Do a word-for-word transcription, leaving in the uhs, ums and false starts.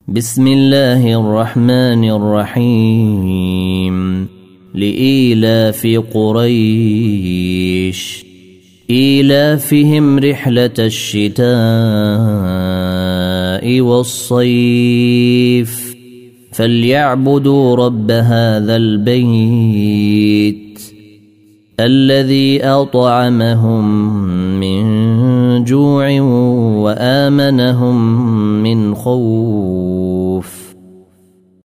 بسم الله الرحمن الرحيم لإيلاف قريش إيلافهم رحلة الشتاء والصيف فليعبدوا رب هذا البيت الذي أطعمهم من جوع وآمنهم من خوف